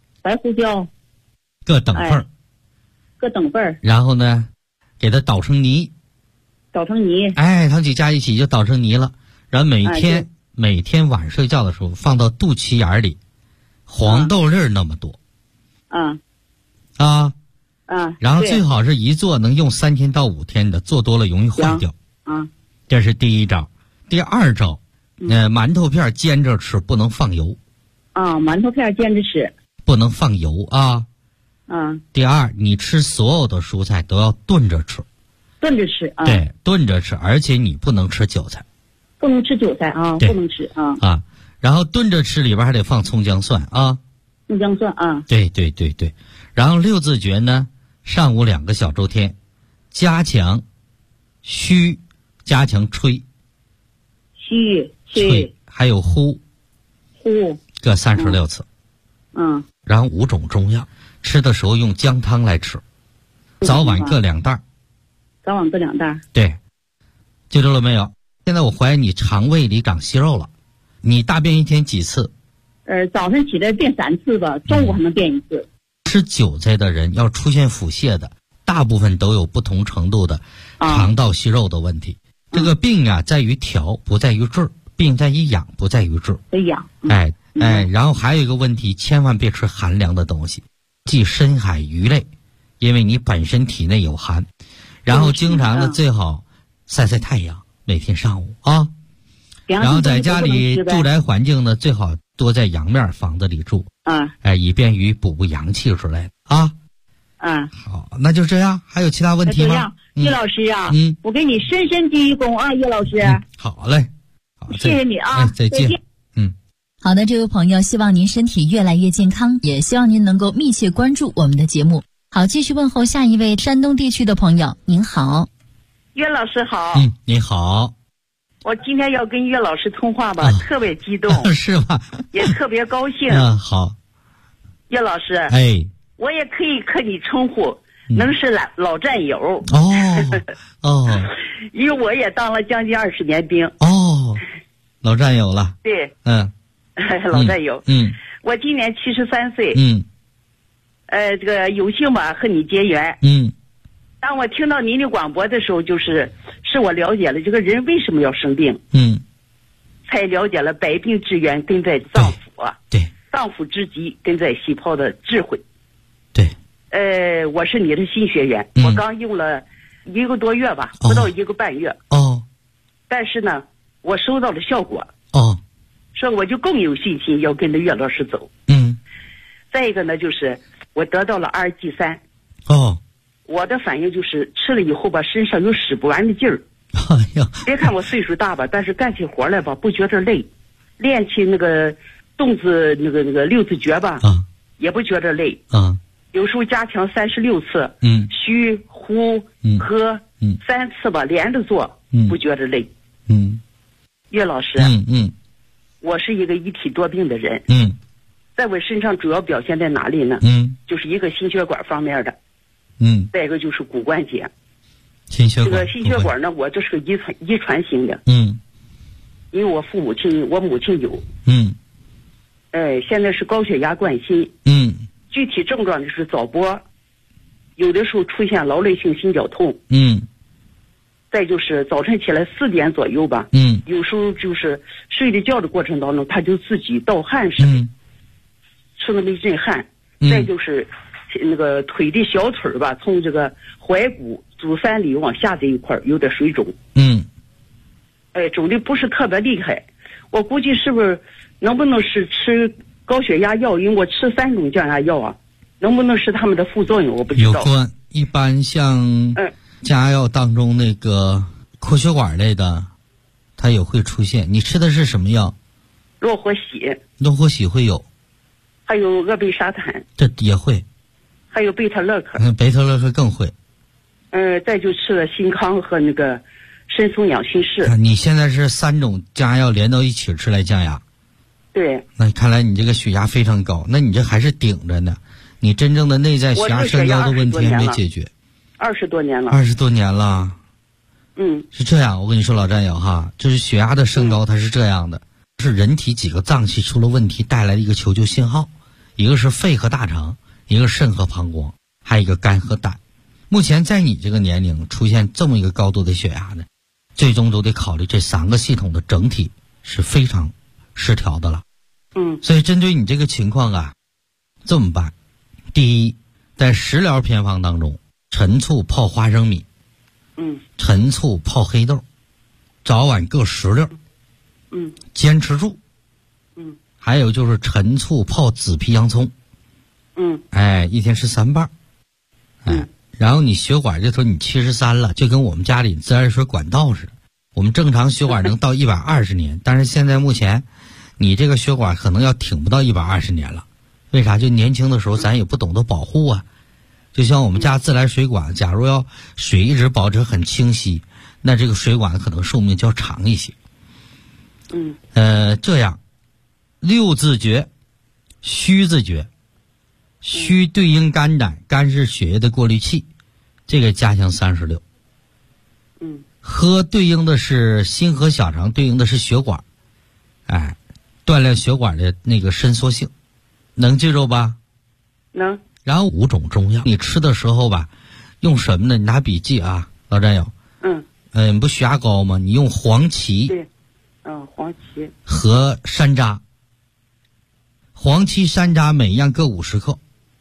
各等份儿。然后呢，给它捣成泥。它几加一起就捣成泥了。然后每天晚上睡觉的时候放到肚脐眼里，黄豆粒儿那么多。 然后最好是一做能用3天到5天的，做多了容易坏掉。这是第一招。第二招，馒头片煎着吃，不能放油。 馒头片煎着吃， 不能放油啊。第二，你吃所有的蔬菜都要炖着吃。 炖着吃啊。 对，炖着吃，而且你不能吃韭菜。 不能吃韭菜啊，不能吃啊。 然后炖着吃里边还得放葱姜蒜啊。 葱姜蒜啊。 对。然后6字诀呢，上午2个小周天，加强虚，加强吹。 虚吹，还有呼各36次。然后5种中药，吃的时候用姜汤来吃，早晚各2袋。 早晚各2袋。 对，记住了没有？现在我怀疑你肠胃里长息肉了。你大便一天几次？ 早上起来便3次吧，中午还能便1次。 吃韭菜的人要出现腹泻的，大部分都有不同程度的肠道息肉的问题。这个病啊，在于调，不在于治；病在于养，不在于治。 养。 然后还有一个问题，千万别吃寒凉的东西，即深海鱼类，因为你本身体内有寒。然后经常的最好晒晒太阳，每天上午啊。然后在家里住宅环境呢，最好多在阳面房子里住。以便于补阳气之类的啊。好，那就这样。还有其他问题吗？ 叶老师啊，我给你深深鞠躬啊，叶老师。 好嘞，好， 谢谢你啊， 再见。 好的，这位朋友，希望您身体越来越健康，也希望您能够密切关注我们的节目。好，继续问候下一位山东地区的朋友。您好。 岳老师好。 你好。 我今天要跟岳老师通话吧，特别激动。 是吧？ 也特别高兴。 好。 岳老师。我也可以和你称呼，能是老战友。因为我也当了将近20年兵。 老战友了。 对。老战友。我今年73岁。这个有幸吧和你结缘。当我听到您的广播的时候，是我了解了这个人为什么要生病。才了解了百病之源根在脏腑啊。 对。 脏腑之疾根在细胞的智慧。 对。 我是你的新学员，我刚用了1个多月吧，不到1个半月。但是呢，我收到了效果。所以我就更有信心要跟着岳老师走。再一个呢，我得到了RG3。我的反应吃了以后吧，身上有使不完的劲儿。别看我岁数大吧，但是干起活来吧不觉得累，练起那个动字那个6字诀吧，也不觉得累。有时候加强36次。虚呼喝3次吧，连着做，不觉得累。岳老师。我是一个一体多病的人。在我身上主要表现在哪里呢？就是一个心血管方面的。再一个就是骨关节。这个心血管呢，我这是个遗传型的。因为我母亲有。现在是高血压冠心。具体症状就是早搏，有的时候出现劳累性心绞痛。再就是早晨起来4点左右吧。有时候睡着觉的过程当中，他就自己盗汗似的。出那么一阵汗。再就是那个腿的小腿吧，从这个踝骨足三里往下这一块有点水肿。肿的不是特别厉害，我估计是不是能不能是吃高血压药？因为我吃3种降压药啊，能不能是他们的副作用我不知道。 有关，一般像降压药当中那个扩血管类的，它也会出现。你吃的是什么药？ 洛活喜。 洛活喜会有。 还有阿贝沙坦。 这也会。 还有贝塔乐克。 贝塔乐克更会。 再就吃了新康和那个参松养心室。 你现在是3种降压药连到一起吃来降压。 对。 那看来你这个血压非常高，那你这还是顶着呢。你真正的内在血压升高的问题还没解决。 20多年了。 20多年了。是这样，我跟你说老战友哈，就是血压的升高它是这样的，是人体几个脏器出了问题带来的一个求救信号，一个是肺和大肠，一个肾和膀胱，还有一个肝和胆。目前在你这个年龄出现这么一个高度的血压呢，最终都得考虑这3个系统的整体是非常失调的了。所以针对你这个情况啊，这么办。第一， 在食疗偏方当中，陈醋泡花生米，陈醋泡黑豆，早晚各10粒，坚持住，还有就是陈醋泡紫皮洋葱，一天吃3瓣，然后你血管这头你73了，就跟我们家里自来水管道似的，我们正常血管能到120年，但是现在目前你这个血管可能要挺不到120年了。为啥？就年轻的时候咱也不懂得保护啊。就像我们家自来水管，假如要水一直保持很清晰，那这个水管可能寿命就要长一些。这样6字诀，虚字诀，虚对应肝胆，肝是血液的过滤器，这个加强36。喝对应的是心和小肠，对应的是血管，锻炼血管的那个伸缩性，能记住吧？ 能。 然后5种中药，你吃的时候吧，用什么呢？你拿笔记啊，老战友。你不血压高吗？你用黄芪。 对。黄芪。 和山楂。黄芪、山楂每样各50克。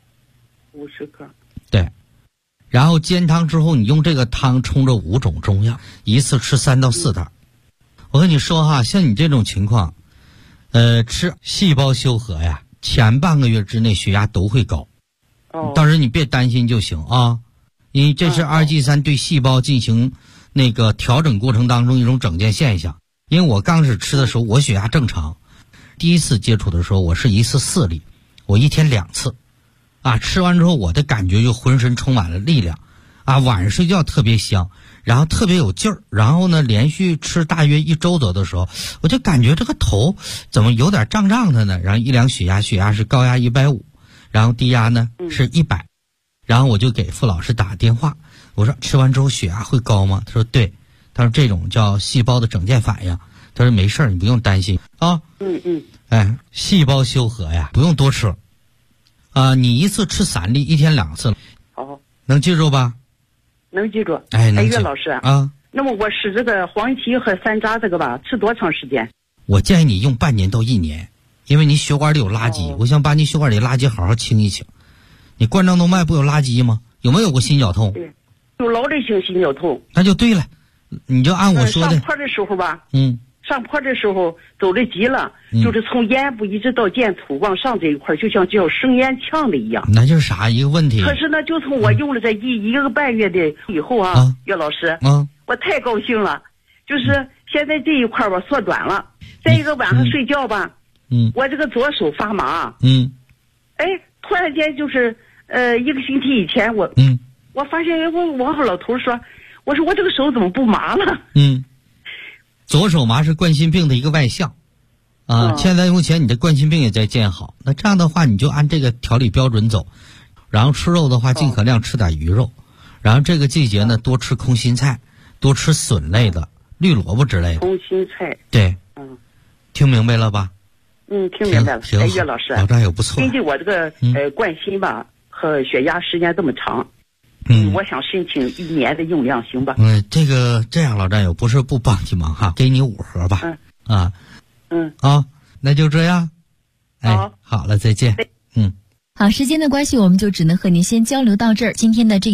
50克。 对。然后煎汤之后，你用这个汤冲着5种中药，一次吃3到4袋。我跟你说哈，像你这种情况，吃细胞修和呀，前半个月之内血压都会高。到时候你别担心就行啊，因为这是2G3对细胞进行那个调整过程当中一种整健现象。因为我刚开始吃的时候，我血压正常，第一次接触的时候，我是一次4粒，我一天2次，吃完之后我的感觉就浑身充满了力量，晚上睡觉特别香，然后特别有劲儿，然后呢，连续吃大约1周左右的时候，我就感觉这个头怎么有点胀胀的呢？然后一量血压是高压150。然后低压呢是100，然后我就给傅老师打电话，我说吃完之后血压会高吗？他说对，他说这种叫细胞的整健反应，他说没事你不用担心啊。细胞修和呀，不用多吃，你一次吃3粒，一天2次。 好， 能记住吧？ 能记住。岳老师那么我使这个黄芪和山楂这个吧，吃多长时间？ 我建议你用半年到1年。因为你血管里有垃圾，我想把你血管里垃圾好好清一清。你冠状动脉不有垃圾吗？有没有过心绞痛？ 对，有老类型心绞痛。 那就对了，你就按我说的。 上坡的时候吧，上坡的时候走得急了，就是从咽部一直到剑突往上这一块，就像叫生烟呛的一样。 那就是啥一个问题？ 可是呢，就从我用了这一个半月的以后岳老师，我太高兴了，就是现在这一块吧缩短了。再一个晚上睡觉吧。我这个左手发麻，突然间就是1个星期以前我发现我和老头说，我说我这个手怎么不麻了？ 左手麻是冠心病的一个外象现在目前你的冠心病也在见好，那这样的话你就按这个调理标准走，然后吃肉的话尽可量吃点鱼肉，然后这个季节呢多吃空心菜，多吃笋类的，绿萝卜之类的。 空心菜。 对。听明白了吧？ 听明白了。岳老师， 老战友不错。 根据我这个冠心吧和血压时间这么长，我想申请1年的用量，行吧？ 这样老战友不是不帮你忙哈，给你5盒吧。那就这样。好了，再见。 好，时间的关系，我们就只能和您先交流到这儿。今天的这